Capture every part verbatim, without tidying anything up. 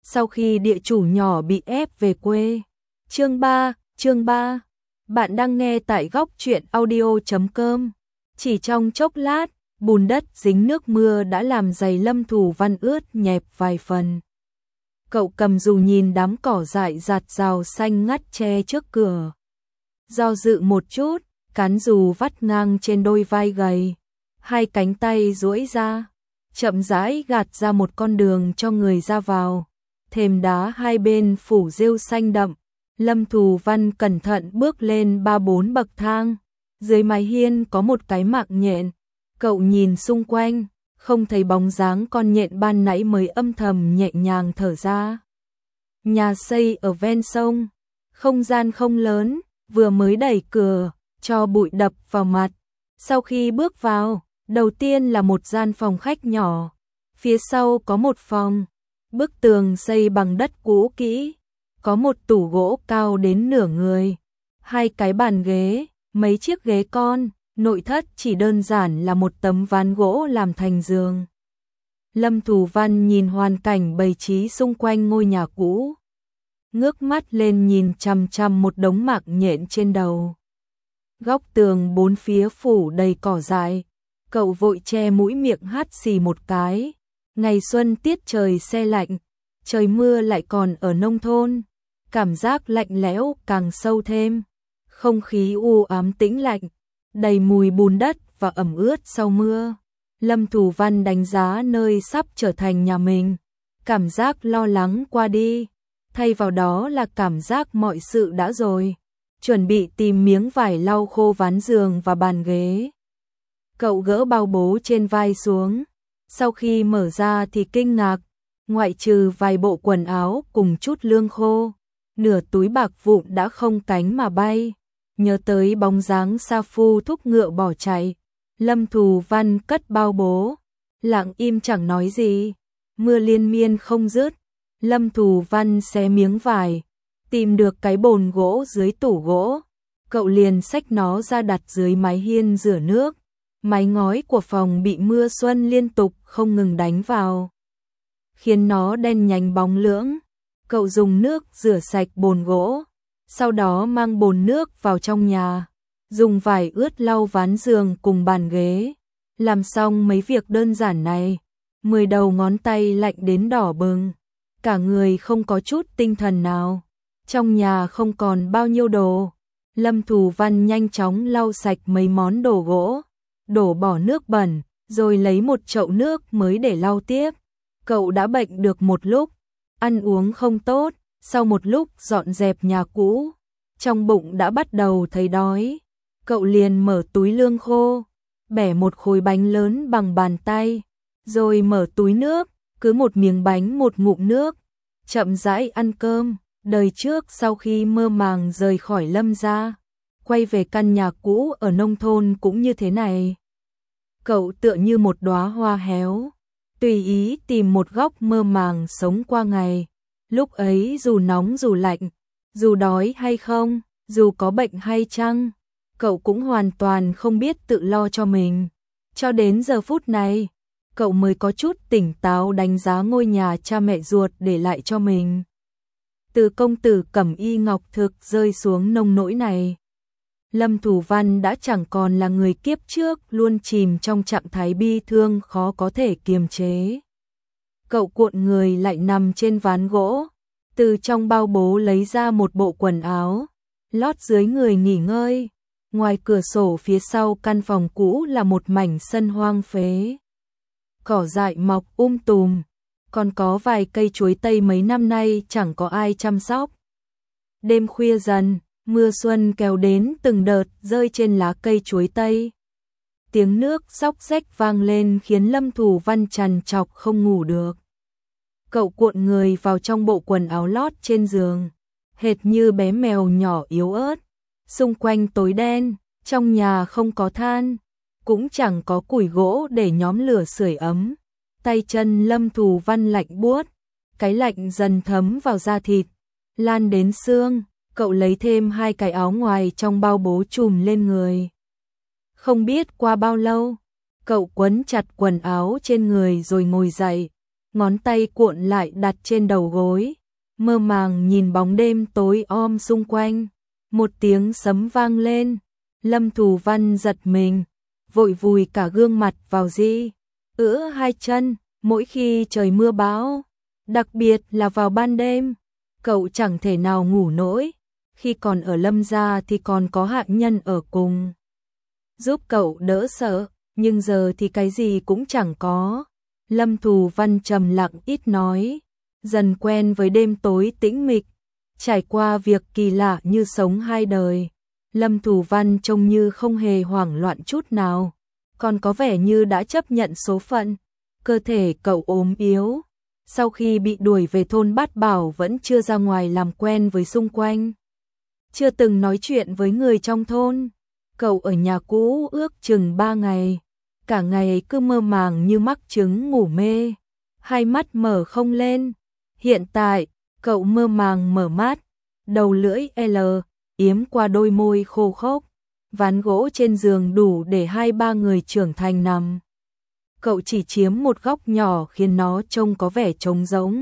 sau khi địa chủ nhỏ bị ép về quê. Chương ba, chương ba. Bạn đang nghe tại góc truyện audio chấm com. Chỉ trong chốc lát, bùn đất dính nước mưa đã làm giày Lâm Thù Văn ướt nhẹp vài phần. Cậu cầm dù nhìn đám cỏ dại rạt rào xanh ngắt che trước cửa. Do dự một chút, cán dù vắt ngang trên đôi vai gầy. Hai cánh tay duỗi ra, chậm rãi gạt ra một con đường cho người ra vào. Thềm đá hai bên phủ rêu xanh đậm. Lâm Thù Văn cẩn thận bước lên ba bốn bậc thang. Dưới mái hiên có một cái mạng nhện. Cậu nhìn xung quanh, không thấy bóng dáng con nhện ban nãy mới âm thầm nhẹ nhàng thở ra. Nhà xây ở ven sông, không gian không lớn, vừa mới đẩy cửa, cho bụi đập vào mặt. Sau khi bước vào, đầu tiên là một gian phòng khách nhỏ, phía sau có một phòng, bức tường xây bằng đất cũ kỹ, có một tủ gỗ cao đến nửa người, hai cái bàn ghế, mấy chiếc ghế con, nội thất chỉ đơn giản là một tấm ván gỗ làm thành giường. Lâm Thù Văn nhìn hoàn cảnh bày trí xung quanh ngôi nhà cũ, ngước mắt lên nhìn chằm chằm một đống mạc nhện trên đầu. Góc tường bốn phía phủ đầy cỏ dại, cậu vội che mũi miệng hắt xì một cái. Ngày xuân tiết trời se lạnh, trời mưa lại còn ở nông thôn, cảm giác lạnh lẽo càng sâu thêm. Không khí u ám tĩnh lạnh, đầy mùi bùn đất và ẩm ướt sau mưa. Lâm Thù Văn đánh giá nơi sắp trở thành nhà mình, cảm giác lo lắng qua đi, thay vào đó là cảm giác mọi sự đã rồi. Chuẩn bị tìm miếng vải lau khô ván giường và bàn ghế. Cậu gỡ bao bố trên vai xuống, sau khi mở ra thì kinh ngạc, ngoại trừ vài bộ quần áo cùng chút lương khô, nửa túi bạc vụn đã không cánh mà bay. Nhớ tới bóng dáng sa phu thúc ngựa bỏ chạy, Lâm Thù Văn cất bao bố, lặng im chẳng nói gì. Mưa liên miên không dứt, Lâm Thù Văn xé miếng vải, tìm được cái bồn gỗ dưới tủ gỗ, cậu liền xách nó ra đặt dưới mái hiên rửa nước. Mái ngói của phòng bị mưa xuân liên tục không ngừng đánh vào, khiến nó đen nhánh bóng lưỡng. Cậu dùng nước rửa sạch bồn gỗ, sau đó mang bồn nước vào trong nhà, dùng vải ướt lau ván giường cùng bàn ghế. Làm xong mấy việc đơn giản này, mười đầu ngón tay lạnh đến đỏ bừng, cả người không có chút tinh thần nào. Trong nhà không còn bao nhiêu đồ, Lâm Thù Văn nhanh chóng lau sạch mấy món đồ gỗ, đổ bỏ nước bẩn, rồi lấy một chậu nước mới để lau tiếp. Cậu đã bệnh được một lúc, ăn uống không tốt, sau một lúc dọn dẹp nhà cũ, trong bụng đã bắt đầu thấy đói. Cậu liền mở túi lương khô, bẻ một khối bánh lớn bằng bàn tay, rồi mở túi nước, cứ một miếng bánh một ngụm nước, chậm rãi ăn cơm. Đời trước sau khi mơ màng rời khỏi Lâm gia, quay về căn nhà cũ ở nông thôn cũng như thế này. Cậu tựa như một đóa hoa héo, tùy ý tìm một góc mơ màng sống qua ngày. Lúc ấy dù nóng dù lạnh, dù đói hay không, dù có bệnh hay chăng, cậu cũng hoàn toàn không biết tự lo cho mình. Cho đến giờ phút này, cậu mới có chút tỉnh táo đánh giá ngôi nhà cha mẹ ruột để lại cho mình. Từ công tử cẩm y ngọc thực rơi xuống nông nỗi này, Lâm Thù Văn đã chẳng còn là người kiếp trước luôn chìm trong trạng thái bi thương khó có thể kiềm chế. Cậu cuộn người lại nằm trên ván gỗ, từ trong bao bố lấy ra một bộ quần áo, lót dưới người nghỉ ngơi. Ngoài cửa sổ phía sau căn phòng cũ là một mảnh sân hoang phế. Cỏ dại mọc um tùm, còn có vài cây chuối tây mấy năm nay chẳng có ai chăm sóc. Đêm khuya dần, mưa xuân kéo đến từng đợt rơi trên lá cây chuối tây. Tiếng nước xóc xách vang lên khiến Lâm Thù Văn trằn trọc không ngủ được. Cậu cuộn người vào trong bộ quần áo lót trên giường, hệt như bé mèo nhỏ yếu ớt. Xung quanh tối đen, trong nhà không có than, cũng chẳng có củi gỗ để nhóm lửa sưởi ấm. Tay chân Lâm Thù Văn lạnh buốt, cái lạnh dần thấm vào da thịt, lan đến xương. Cậu lấy thêm hai cái áo ngoài trong bao bố trùm lên người. Không biết qua bao lâu, cậu quấn chặt quần áo trên người rồi ngồi dậy, ngón tay cuộn lại đặt trên đầu gối, mơ màng nhìn bóng đêm tối om xung quanh. Một tiếng sấm vang lên, Lâm Thù Văn giật mình, vội vùi cả gương mặt vào di, ữa hai chân. Mỗi khi trời mưa bão, đặc biệt là vào ban đêm, cậu chẳng thể nào ngủ nổi. Khi còn ở Lâm gia thì còn có hạ nhân ở cùng, giúp cậu đỡ sợ, nhưng giờ thì cái gì cũng chẳng có. Lâm Thù Văn trầm lặng ít nói, dần quen với đêm tối tĩnh mịch, trải qua việc kỳ lạ như sống hai đời. Lâm Thù Văn trông như không hề hoảng loạn chút nào, còn có vẻ như đã chấp nhận số phận. Cơ thể cậu ốm yếu, sau khi bị đuổi về thôn Bát Bảo vẫn chưa ra ngoài làm quen với xung quanh, chưa từng nói chuyện với người trong thôn. Cậu ở nhà cũ ước chừng ba ngày, cả ngày cứ mơ màng như mắc chứng ngủ mê, hai mắt mở không lên. Hiện tại, cậu mơ màng mở mắt, đầu lưỡi L yếm qua đôi môi khô khốc, ván gỗ trên giường đủ để hai ba người trưởng thành nằm. Cậu chỉ chiếm một góc nhỏ khiến nó trông có vẻ trống rỗng.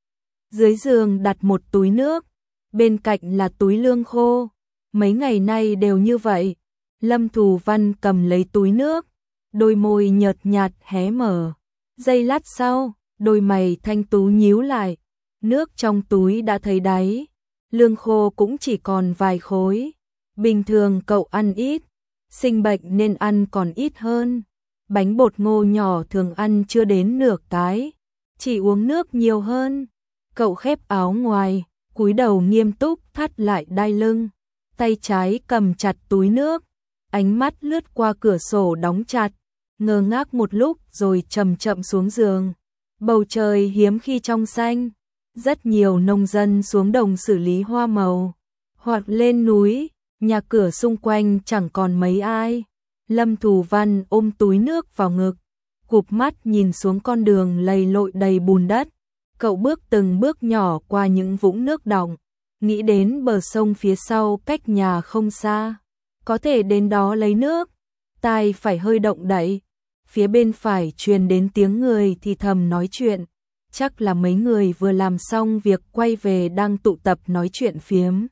Dưới giường đặt một túi nước, bên cạnh là túi lương khô. Mấy ngày nay đều như vậy. Lâm Thù Văn cầm lấy túi nước, đôi môi nhợt nhạt hé mở. Giây lát sau, đôi mày thanh tú nhíu lại. Nước trong túi đã thấy đáy, lương khô cũng chỉ còn vài khối. Bình thường cậu ăn ít, sinh bệnh nên ăn còn ít hơn. Bánh bột ngô nhỏ thường ăn chưa đến nửa cái, chỉ uống nước nhiều hơn. Cậu khép áo ngoài, cúi đầu nghiêm túc thắt lại đai lưng, tay trái cầm chặt túi nước, ánh mắt lướt qua cửa sổ đóng chặt, ngơ ngác một lúc rồi chậm chậm xuống giường. Bầu trời hiếm khi trong xanh, rất nhiều nông dân xuống đồng xử lý hoa màu, hoặc lên núi, nhà cửa xung quanh chẳng còn mấy ai. Lâm Thù Văn ôm túi nước vào ngực, cụp mắt nhìn xuống con đường lầy lội đầy bùn đất. Cậu bước từng bước nhỏ qua những vũng nước đọng, nghĩ đến bờ sông phía sau cách nhà không xa, có thể đến đó lấy nước. Tai phải hơi động đậy, phía bên phải truyền đến tiếng người thì thầm nói chuyện, chắc là mấy người vừa làm xong việc quay về đang tụ tập nói chuyện phiếm.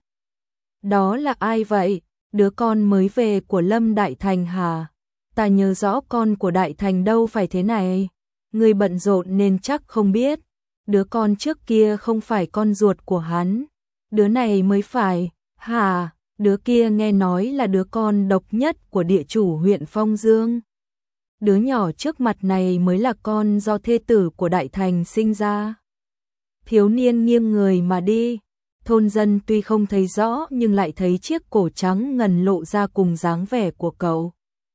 Đó là ai vậy? Đứa con mới về của Lâm Đại Thành hả? Ta nhớ rõ con của Đại Thành đâu phải thế này. Người bận rộn nên chắc không biết. Đứa con trước kia không phải con ruột của hắn. Đứa này mới phải. Hả? Đứa kia nghe nói là đứa con độc nhất của địa chủ huyện Phong Dương. Đứa nhỏ trước mặt này mới là con do thê tử của Đại Thành sinh ra. Thiếu niên nghiêng người mà đi. Thôn dân tuy không thấy rõ nhưng lại thấy chiếc cổ trắng ngần lộ ra cùng dáng vẻ của cậu.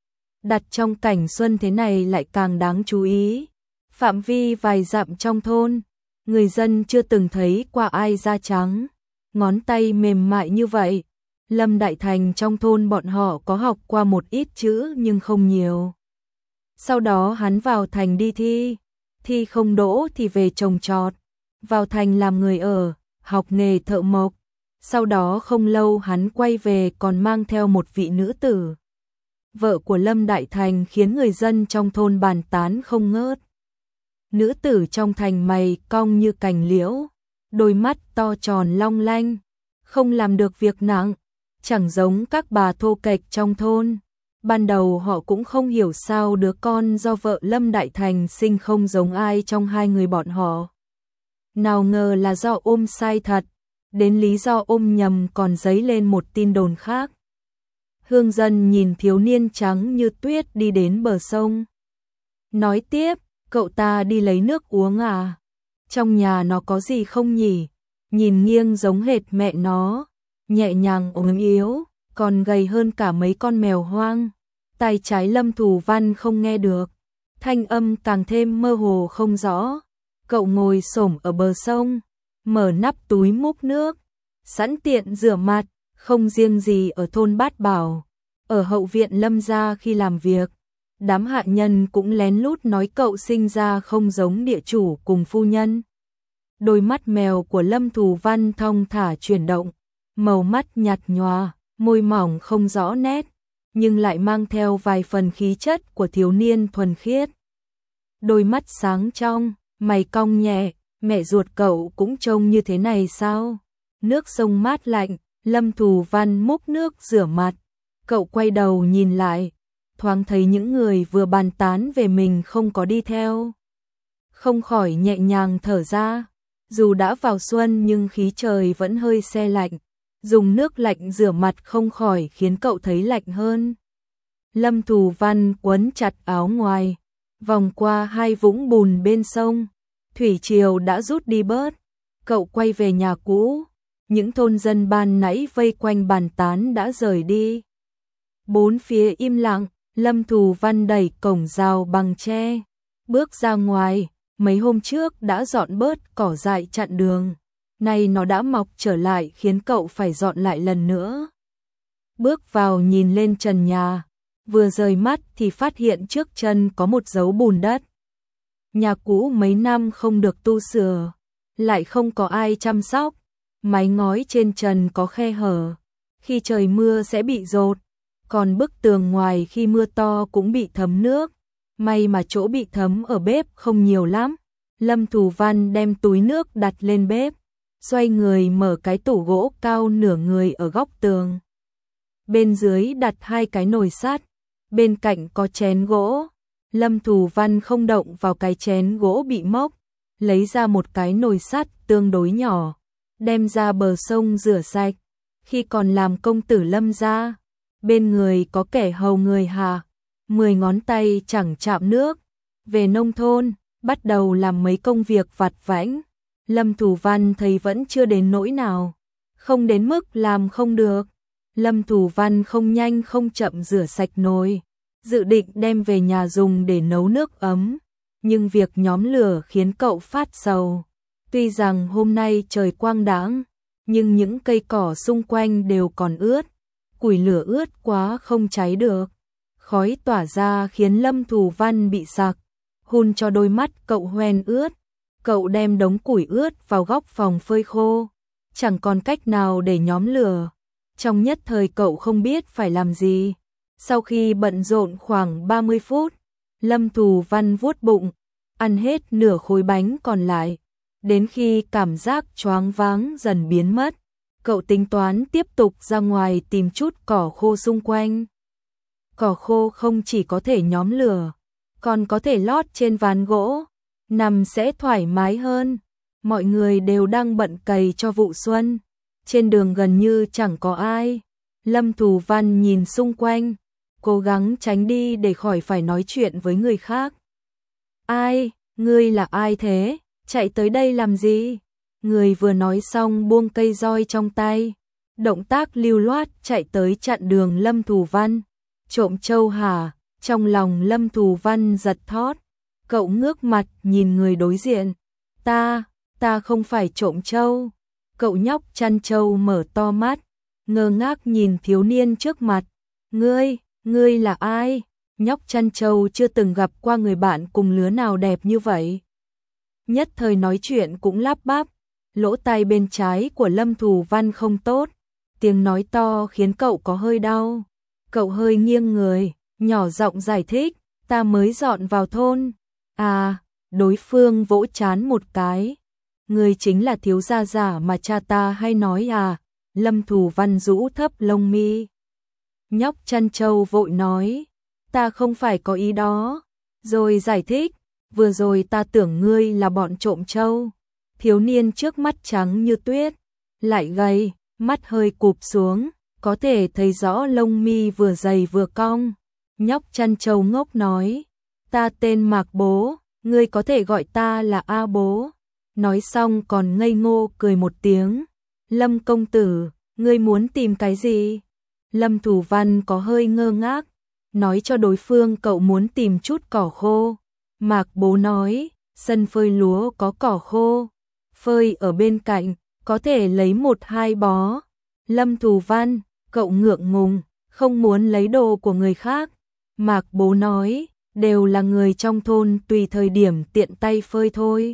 Đặt trong cảnh xuân thế này lại càng đáng chú ý. Phạm vi vài dặm trong thôn, người dân chưa từng thấy qua ai da trắng, ngón tay mềm mại như vậy. Lâm Đại Thành trong thôn bọn họ có học qua một ít chữ nhưng không nhiều. Sau đó hắn vào thành đi thi, thi không đỗ thì về trồng trọt, vào thành làm người ở, học nghề thợ mộc. Sau đó không lâu hắn quay về còn mang theo một vị nữ tử. Vợ của Lâm Đại Thành khiến người dân trong thôn bàn tán không ngớt. Nữ tử trong thành mày cong như cành liễu, đôi mắt to tròn long lanh, không làm được việc nặng, chẳng giống các bà thô kệch trong thôn. Ban đầu họ cũng không hiểu sao đứa con do vợ Lâm Đại Thành sinh không giống ai trong hai người bọn họ. Nào ngờ là do ôm sai thật, đến lý do ôm nhầm còn dấy lên một tin đồn khác. Hương dân nhìn thiếu niên trắng như tuyết đi đến bờ sông. Nói tiếp, cậu ta đi lấy nước uống à? Trong nhà nó có gì không nhỉ? Nhìn nghiêng giống hệt mẹ nó, nhẹ nhàng ốm yếu, còn gầy hơn cả mấy con mèo hoang. Tay trái Lâm Thù Văn không nghe được, thanh âm càng thêm mơ hồ không rõ. Cậu ngồi xổm ở bờ sông, mở nắp túi múc nước, sẵn tiện rửa mặt. Không riêng gì ở thôn Bát Bảo, ở hậu viện Lâm gia khi làm việc, đám hạ nhân cũng lén lút nói cậu sinh ra không giống địa chủ cùng phu nhân. Đôi mắt mèo của Lâm Thù Văn thong thả chuyển động, màu mắt nhạt nhòa, môi mỏng không rõ nét, nhưng lại mang theo vài phần khí chất của thiếu niên thuần khiết. Đôi mắt sáng trong, Mày cong nhẹ, mẹ ruột cậu cũng trông như thế này sao? Nước sông mát lạnh, Lâm Thù Văn múc nước rửa mặt. Cậu quay đầu nhìn lại, thoáng thấy những người vừa bàn tán về mình không có đi theo. Không khỏi nhẹ nhàng thở ra, dù đã vào xuân nhưng khí trời vẫn hơi se lạnh. Dùng nước lạnh rửa mặt không khỏi khiến cậu thấy lạnh hơn. Lâm Thù Văn quấn chặt áo ngoài, vòng qua hai vũng bùn bên sông. Thủy triều đã rút đi bớt. Cậu quay về nhà cũ. Những thôn dân ban nãy vây quanh bàn tán đã rời đi. Bốn phía im lặng, Lâm Thù Văn đẩy cổng rào bằng tre, bước ra ngoài. Mấy hôm trước đã dọn bớt cỏ dại chặn đường, nay nó đã mọc trở lại khiến cậu phải dọn lại lần nữa. Bước vào nhìn lên trần nhà, vừa rời mắt thì phát hiện trước chân có một dấu bùn đất. Nhà cũ mấy năm không được tu sửa, lại không có ai chăm sóc, mái ngói trên trần có khe hở, khi trời mưa sẽ bị dột, còn bức tường ngoài khi mưa to cũng bị thấm nước. May mà chỗ bị thấm ở bếp không nhiều lắm. Lâm Thù Văn đem túi nước đặt lên bếp, xoay người mở cái tủ gỗ cao nửa người ở góc tường. Bên dưới đặt hai cái nồi sắt, bên cạnh có chén gỗ. Lâm Thù Văn không động vào cái chén gỗ bị mốc, lấy ra một cái nồi sắt tương đối nhỏ, đem ra bờ sông rửa sạch. Khi còn làm công tử Lâm gia, bên người có kẻ hầu người hạ, mười ngón tay chẳng chạm nước. Về nông thôn, bắt đầu làm mấy công việc vặt vãnh. Lâm Thù Văn thấy vẫn chưa đến nỗi nào, không đến mức làm không được. Lâm Thù Văn không nhanh không chậm rửa sạch nồi, dự định đem về nhà dùng để nấu nước ấm. Nhưng việc nhóm lửa khiến cậu phát sầu. Tuy rằng hôm nay trời quang đãng, nhưng những cây cỏ xung quanh đều còn ướt. Củi lửa ướt quá không cháy được. Khói tỏa ra khiến Lâm Thù Văn bị sặc, hun cho đôi mắt cậu hoen ướt. Cậu đem đống củi ướt vào góc phòng phơi khô, chẳng còn cách nào để nhóm lửa. Trong nhất thời cậu không biết phải làm gì. Sau khi bận rộn khoảng ba mươi phút, Lâm Thù Văn vuốt bụng, ăn hết nửa khối bánh còn lại. Đến khi cảm giác choáng váng dần biến mất, cậu tính toán tiếp tục ra ngoài tìm chút cỏ khô xung quanh. Cỏ khô không chỉ có thể nhóm lửa, còn có thể lót trên ván gỗ, nằm sẽ thoải mái hơn. Mọi người đều đang bận cày cho vụ xuân, trên đường gần như chẳng có ai. Lâm Thù Văn nhìn xung quanh, cố gắng tránh đi để khỏi phải nói chuyện với người khác. Ai, ngươi là ai thế, chạy tới đây làm gì? Người vừa nói xong buông cây roi trong tay, động tác lưu loát chạy tới chặn đường Lâm Thù Văn. Trộm trâu hả? Trong lòng Lâm Thù Văn giật thót, cậu ngước mặt nhìn người đối diện. Ta, ta không phải trộm trâu. Cậu nhóc chăn trâu mở to mắt, ngơ ngác nhìn thiếu niên trước mặt. Ngươi, ngươi là ai? Nhóc chăn trâu chưa từng gặp qua người bạn cùng lứa nào đẹp như vậy. Nhất thời nói chuyện cũng lắp bắp, lỗ tai bên trái của Lâm Thù Văn không tốt, tiếng nói to khiến cậu có hơi đau. Cậu hơi nghiêng người, nhỏ giọng giải thích, ta mới dọn vào thôn. À, đối phương vỗ trán một cái. Người chính là thiếu gia giả mà cha ta hay nói à? Lâm Thù Văn rũ thấp lông mi. Nhóc chăn trâu vội nói, ta không phải có ý đó. Rồi giải thích, vừa rồi ta tưởng ngươi là bọn trộm trâu. Thiếu niên trước mắt trắng như tuyết, lại gầy, mắt hơi cụp xuống, có thể thấy rõ lông mi vừa dày vừa cong. Nhóc chăn trâu ngốc nói, ta tên Mạc Bố, ngươi có thể gọi ta là A Bố. Nói xong còn ngây ngô cười một tiếng. Lâm công tử, ngươi muốn tìm cái gì? Lâm Thù Văn có hơi ngơ ngác, nói cho đối phương cậu muốn tìm chút cỏ khô. Mạc Bố nói, sân phơi lúa có cỏ khô, phơi ở bên cạnh, có thể lấy một hai bó. Lâm Thù Văn, cậu ngượng ngùng, không muốn lấy đồ của người khác. Mạc Bố nói, đều là người trong thôn tùy thời điểm tiện tay phơi thôi.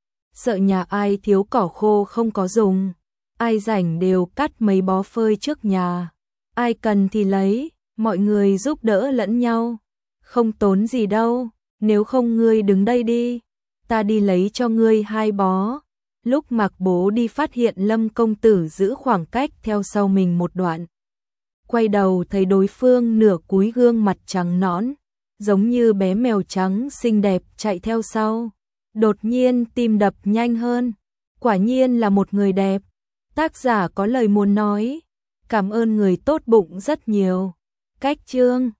Sợ nhà ai thiếu cỏ khô không có dùng, ai rảnh đều cắt mấy bó phơi trước nhà. Ai cần thì lấy, mọi người giúp đỡ lẫn nhau. Không tốn gì đâu, nếu không ngươi đứng đây đi. ta đi lấy cho ngươi hai bó. Lúc Mạc Bố đi phát hiện Lâm công tử giữ khoảng cách theo sau mình một đoạn. Quay đầu thấy đối phương nửa cúi gương mặt trắng nõn, giống như bé mèo trắng xinh đẹp chạy theo sau. Đột nhiên tim đập nhanh hơn, quả nhiên là một người đẹp. Tác giả có lời muốn nói, cảm ơn người tốt bụng rất nhiều. Cách chương